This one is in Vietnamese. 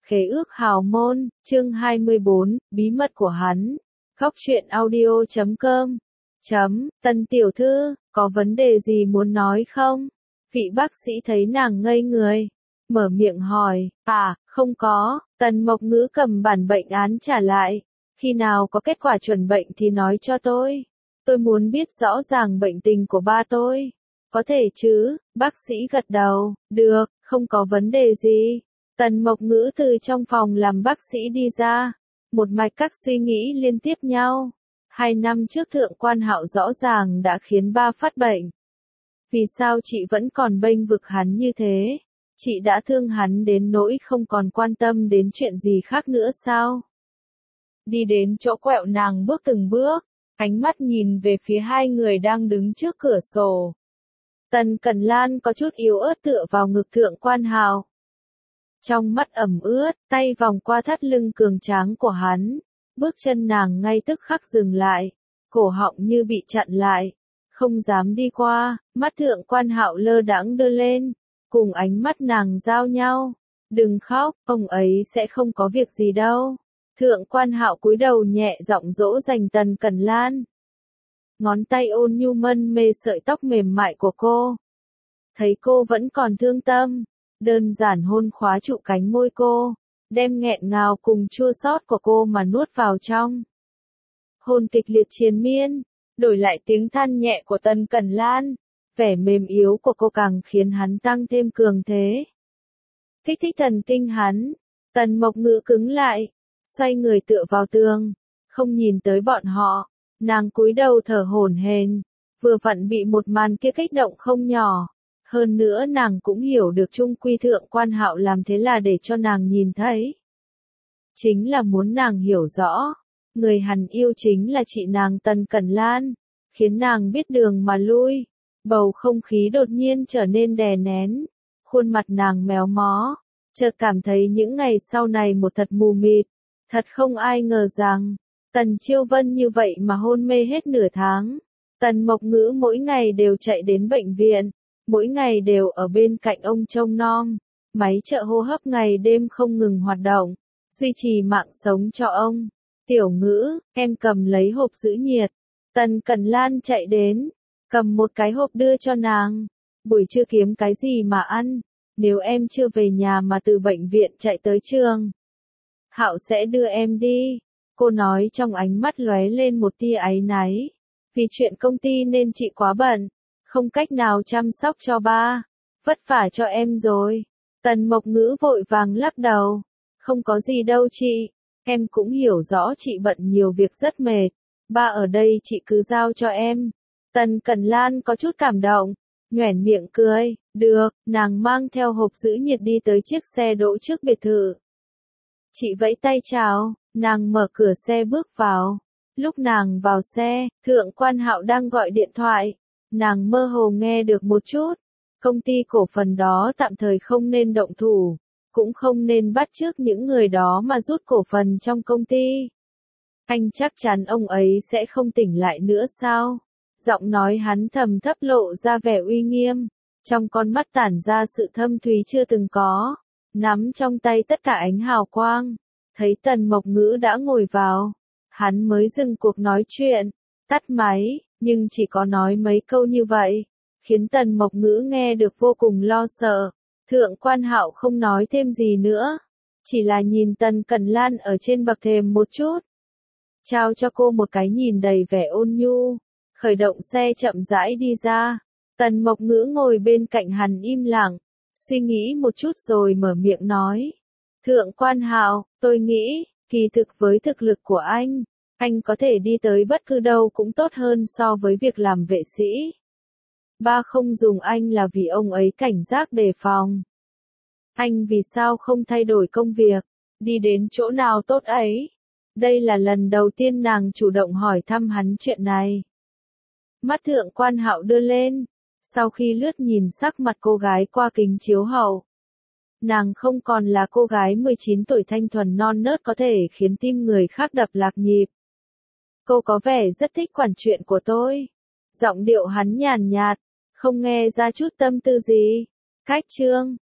Khế ước hào môn, chương 24, bí mật của hắn. Góc truyện audio.com. Tân tiểu thư, có vấn đề gì muốn nói không? Vị bác sĩ thấy nàng ngây người, mở miệng hỏi, không có. Tần Mộc Ngữ cầm bản bệnh án trả lại. Khi nào có kết quả chuẩn bệnh thì nói cho tôi. Tôi muốn biết rõ ràng bệnh tình của ba tôi. Có thể chứ, bác sĩ gật đầu, được, không có vấn đề gì. Tần Mộc Ngữ từ trong phòng làm bác sĩ đi ra, một mạch các suy nghĩ liên tiếp nhau. 2 năm trước Thượng Quan Hạo rõ ràng đã khiến ba phát bệnh. Vì sao chị vẫn còn bênh vực hắn như thế? Chị đã thương hắn đến nỗi không còn quan tâm đến chuyện gì khác nữa sao? Đi đến chỗ quẹo nàng bước từng bước, ánh mắt nhìn về phía hai người đang đứng trước cửa sổ. Tần Cẩn Lan có chút yếu ớt tựa vào ngực Thượng Quan Hạo. Trong mắt ẩm ướt, tay vòng qua thắt lưng cường tráng của hắn. Bước chân nàng ngay tức khắc dừng lại, cổ họng như bị chặn lại, không dám đi qua. Mắt Thượng Quan Hạo lơ đãng đưa lên, cùng ánh mắt nàng giao nhau. Đừng khóc, ông ấy sẽ không có việc gì đâu. Thượng Quan Hạo cúi đầu nhẹ giọng dỗ dành Tần Cẩn Lan. Ngón tay ôn nhu mân mê sợi tóc mềm mại của cô. Thấy cô vẫn còn thương tâm, đơn giản hôn khóa trụ cánh môi cô, đem nghẹn ngào cùng chua xót của cô mà nuốt vào trong. Hôn kịch liệt triền miên, đổi lại tiếng than nhẹ của Tần Cẩn Lan, vẻ mềm yếu của cô càng khiến hắn tăng thêm cường thế. Kích thích thần kinh hắn, Tần Mộc Ngữ cứng lại, xoay người tựa vào tường, không nhìn tới bọn họ, nàng cúi đầu thở hổn hển, vừa vặn bị một màn kia kích động không nhỏ. Hơn nữa nàng cũng hiểu được chung quy Thượng Quan Hạo làm thế là để cho nàng nhìn thấy. Chính là muốn nàng hiểu rõ, người hắn yêu chính là chị nàng Tần Cẩn Lan, khiến nàng biết đường mà lui. Bầu không khí đột nhiên trở nên đè nén, khuôn mặt nàng méo mó, chợt cảm thấy những ngày sau này một thật mù mịt, thật không ai ngờ rằng, Tần Chiêu Vân như vậy mà hôn mê hết nửa tháng. Tần Mộc Ngữ mỗi ngày đều chạy đến bệnh viện. Mỗi ngày đều ở bên cạnh ông trông nom, máy trợ hô hấp ngày đêm không ngừng hoạt động, duy trì mạng sống cho ông. Tiểu Ngữ, em cầm lấy hộp giữ nhiệt. Tần Cẩn Lan chạy đến, cầm một cái hộp đưa cho nàng. Buổi trưa kiếm cái gì mà ăn, nếu em chưa về nhà mà từ bệnh viện chạy tới trường. Hạo sẽ đưa em đi, cô nói trong ánh mắt lóe lên một tia áy náy. Vì chuyện công ty nên chị quá bận. Không cách nào chăm sóc cho ba, vất vả cho em rồi. Tần Mộc Ngữ vội vàng lắc đầu, không có gì đâu chị, em cũng hiểu rõ chị bận nhiều việc rất mệt, ba ở đây chị cứ giao cho em. Tần Cẩn Lan có chút cảm động, nhoẻn miệng cười, được, nàng mang theo hộp giữ nhiệt đi tới chiếc xe đỗ trước biệt thự. Chị vẫy tay chào, nàng mở cửa xe bước vào. Lúc nàng vào xe, Thượng Quan Hạo đang gọi điện thoại. Nàng mơ hồ nghe được một chút, công ty cổ phần đó tạm thời không nên động thủ, cũng không nên bắt chước những người đó mà rút cổ phần trong công ty. Anh chắc chắn ông ấy sẽ không tỉnh lại nữa sao? Giọng nói hắn trầm thấp lộ ra vẻ uy nghiêm, trong con mắt tản ra sự thâm thúy chưa từng có, nắm trong tay tất cả ánh hào quang. Thấy Tần Mộc Ngữ đã ngồi vào, hắn mới dừng cuộc nói chuyện, tắt máy. Nhưng chỉ có nói mấy câu như vậy, khiến Tần Mộc Ngữ nghe được vô cùng lo sợ. Thượng Quan Hạo không nói thêm gì nữa, chỉ là nhìn Tần Cẩn Lan ở trên bậc thềm một chút. Trao cho cô một cái nhìn đầy vẻ ôn nhu, khởi động xe chậm rãi đi ra. Tần Mộc Ngữ ngồi bên cạnh hắn im lặng, suy nghĩ một chút rồi mở miệng nói. Thượng Quan Hạo, tôi nghĩ, kỳ thực với thực lực của anh có thể đi tới bất cứ đâu cũng tốt hơn so với việc làm vệ sĩ. Ba không dùng anh là vì ông ấy cảnh giác đề phòng. Anh vì sao không thay đổi công việc, đi đến chỗ nào tốt ấy? Đây là lần đầu tiên nàng chủ động hỏi thăm hắn chuyện này. Mắt Thượng Quan Hạo đưa lên, sau khi lướt nhìn sắc mặt cô gái qua kính chiếu hậu. Nàng không còn là cô gái 19 tuổi thanh thuần non nớt có thể khiến tim người khác đập lạc nhịp. Cô có vẻ rất thích quản chuyện của tôi. Giọng điệu hắn nhàn nhạt, không nghe ra chút tâm tư gì. Cách chương,